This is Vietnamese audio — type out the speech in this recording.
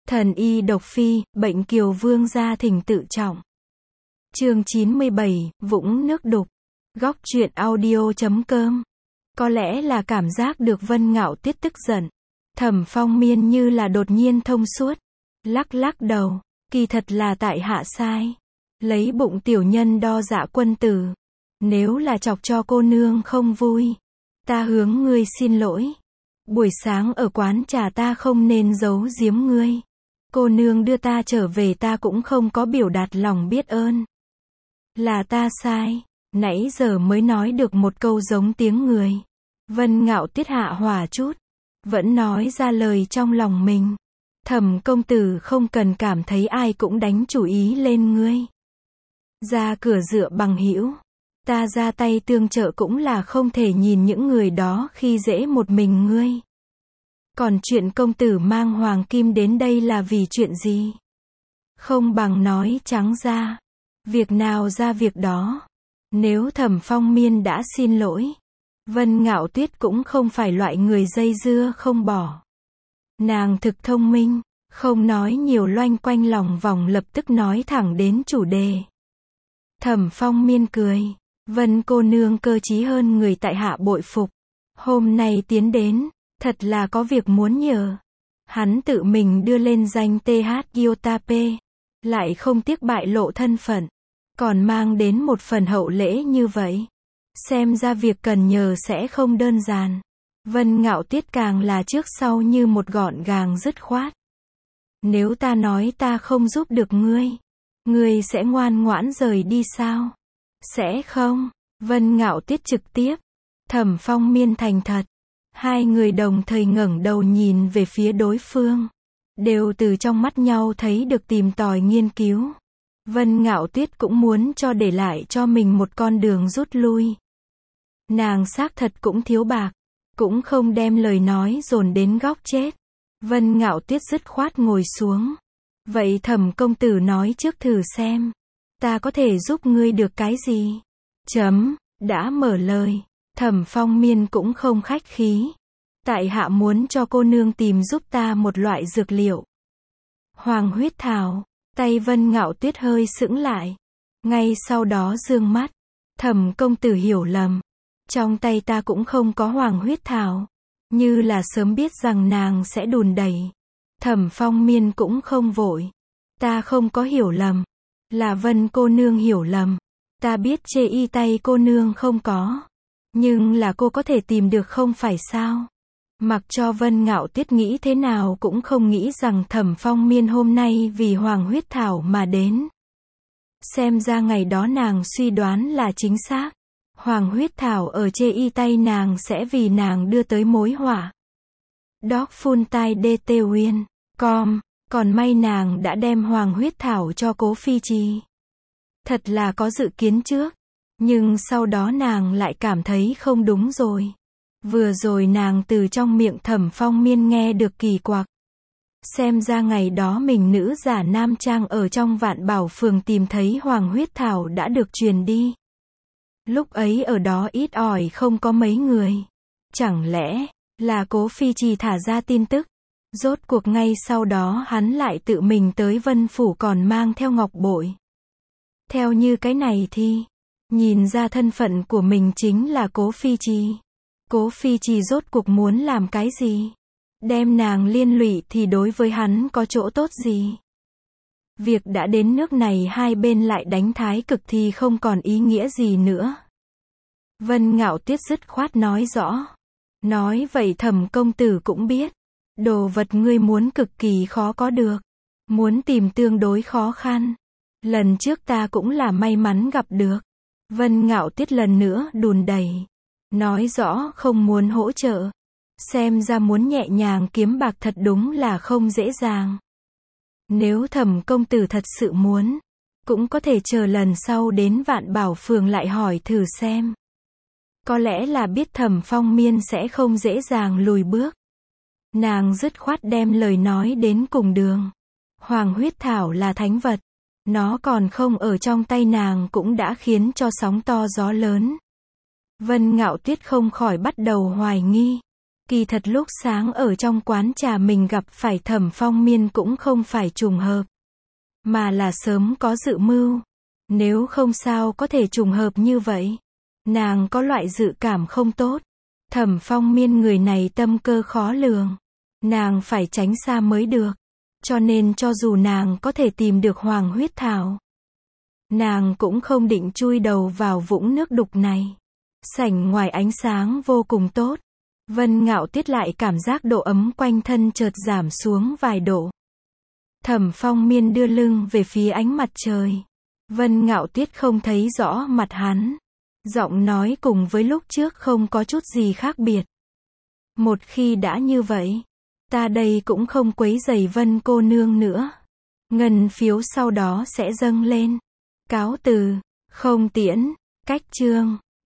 Thần y độc phi, bệnh Kiều Vương gia thỉnh tự trọng. Chương 97, vũng nước đục. Góc truyện audio.com. Có lẽ là cảm giác được Vân Ngạo Tiết tức giận. Thẩm Phong Miên như là đột nhiên thông suốt. Lắc lắc đầu, kỳ thật là tại hạ sai. Lấy bụng tiểu nhân đo dạ quân tử. Nếu là chọc cho cô nương không vui, ta hướng ngươi xin lỗi. Buổi sáng ở quán trà ta không nên giấu giếm ngươi. Cô nương đưa ta trở về ta cũng không có biểu đạt lòng biết ơn. Là ta sai, nãy giờ mới nói được một câu giống tiếng người. Vân Ngạo Tiết hạ hỏa chút, vẫn nói ra lời trong lòng mình. Thẩm công tử không cần cảm thấy ai cũng đánh chủ ý lên ngươi. Ra cửa dựa bằng hữu, ta ra tay tương trợ cũng là không thể nhìn những người đó khi dễ một mình ngươi. Còn chuyện công tử mang hoàng kim đến đây là vì chuyện gì? Không bằng nói trắng ra. Việc nào ra việc đó. Nếu Thẩm Phong Miên đã xin lỗi, Vân Ngạo Tuyết cũng không phải loại người dây dưa không bỏ. Nàng thực thông minh, không nói nhiều loanh quanh lòng vòng, lập tức nói thẳng đến chủ đề. Thẩm Phong Miên cười, Vân cô nương cơ trí hơn người tại hạ bội phục. Hôm nay tiến đến, thật là có việc muốn nhờ. Hắn tự mình đưa lên danh TH Giotape, lại không tiếc bại lộ thân phận, còn mang đến một phần hậu lễ như vậy. Xem ra việc cần nhờ sẽ không đơn giản. Vân Ngạo Tiết càng là trước sau như một gọn gàng dứt khoát. Nếu ta nói ta không giúp được ngươi, ngươi sẽ ngoan ngoãn rời đi sao? Sẽ không. Vân Ngạo Tiết trực tiếp. Thẩm Phong Miên thành thật. Hai người đồng thời ngẩng đầu nhìn về phía đối phương. Đều từ trong mắt nhau thấy được tìm tòi nghiên cứu. Vân Ngạo Tuyết cũng muốn cho để lại cho mình một con đường rút lui. Nàng xác thật cũng thiếu bạc, cũng không đem lời nói dồn đến góc chết. Vân Ngạo Tuyết dứt khoát ngồi xuống. Vậy Thẩm công tử nói trước thử xem, ta có thể giúp ngươi được cái gì? Đã mở lời, Thẩm Phong Miên cũng không khách khí. Tại hạ muốn cho cô nương tìm giúp ta một loại dược liệu. Hoàng huyết thảo. Tay Vân Ngạo Tuyết hơi sững lại. Ngay sau đó dương mắt. Thẩm công tử hiểu lầm. Trong tay ta cũng không có hoàng huyết thảo. Như là sớm biết rằng nàng sẽ đùn đẩy. Thẩm Phong Miên cũng không vội. Ta không có hiểu lầm. Là Vân cô nương hiểu lầm. Ta biết chê y tay cô nương không có. Nhưng là cô có thể tìm được không phải sao? Mặc cho Vân Ngạo Tiết nghĩ thế nào cũng không nghĩ rằng Thẩm Phong Miên hôm nay vì hoàng huyết thảo mà đến. Xem ra ngày đó nàng suy đoán là chính xác. Hoàng huyết thảo ở chê y tay nàng sẽ vì nàng đưa tới mối họa. Dog full tai DT Uyên. Còn may nàng đã đem hoàng huyết thảo cho Cố Phi Trì. Thật là có dự kiến trước. Nhưng sau đó nàng lại cảm thấy không đúng rồi. Vừa rồi nàng từ trong miệng Thẩm Phong Miên nghe được kỳ quặc. Xem ra ngày đó mình nữ giả nam trang ở trong Vạn Bảo phường tìm thấy hoàng huyết thảo đã được truyền đi. Lúc ấy ở đó ít ỏi không có mấy người. Chẳng lẽ là Cố Phi Trì thả ra tin tức? Rốt cuộc ngay sau đó hắn lại tự mình tới Vân Phủ còn mang theo ngọc bội. Theo như cái này thì nhìn ra thân phận của mình chính là Cố Phi Trì. Cố Phi Trì rốt cuộc muốn làm cái gì? Đem nàng liên lụy thì đối với hắn có chỗ tốt gì? Việc đã đến nước này hai bên lại đánh thái cực thì không còn ý nghĩa gì nữa. Vân Ngạo Tiết dứt khoát nói rõ. Nói vậy Thẩm công tử cũng biết. Đồ vật ngươi muốn cực kỳ khó có được. Muốn tìm tương đối khó khăn. Lần trước ta cũng là may mắn gặp được. Vân Ngạo Tiết lần nữa đùn đẩy. Nói rõ không muốn hỗ trợ. Xem ra muốn nhẹ nhàng kiếm bạc thật đúng là không dễ dàng. Nếu Thẩm công tử thật sự muốn, cũng có thể chờ lần sau đến Vạn Bảo phường lại hỏi thử xem. Có lẽ là biết Thẩm Phong Miên sẽ không dễ dàng lùi bước. Nàng dứt khoát đem lời nói đến cùng đường. Hoàng huyết thảo là thánh vật. Nó còn không ở trong tay nàng cũng đã khiến cho sóng to gió lớn. Vân Ngạo Tiết không khỏi bắt đầu hoài nghi. Kỳ thật lúc sáng ở trong quán trà mình gặp phải Thẩm Phong Miên cũng không phải trùng hợp, mà là sớm có dự mưu. Nếu không sao có thể trùng hợp như vậy. Nàng có loại dự cảm không tốt. Thẩm Phong Miên người này tâm cơ khó lường. Nàng phải tránh xa mới được. Cho nên cho dù nàng có thể tìm được hoàng huyết thảo, nàng cũng không định chui đầu vào vũng nước đục này. Sảnh ngoài ánh sáng vô cùng tốt. Vân Ngạo Tuyết lại cảm giác độ ấm quanh thân chợt giảm xuống vài độ. Thẩm Phong Miên đưa lưng về phía ánh mặt trời. Vân Ngạo Tuyết không thấy rõ mặt hắn. Giọng nói cùng với lúc trước không có chút gì khác biệt. Một khi đã như vậy, ta đây cũng không quấy rầy Vân cô nương nữa. Ngân phiếu sau đó sẽ dâng lên. Cáo từ, không tiễn, cách chương.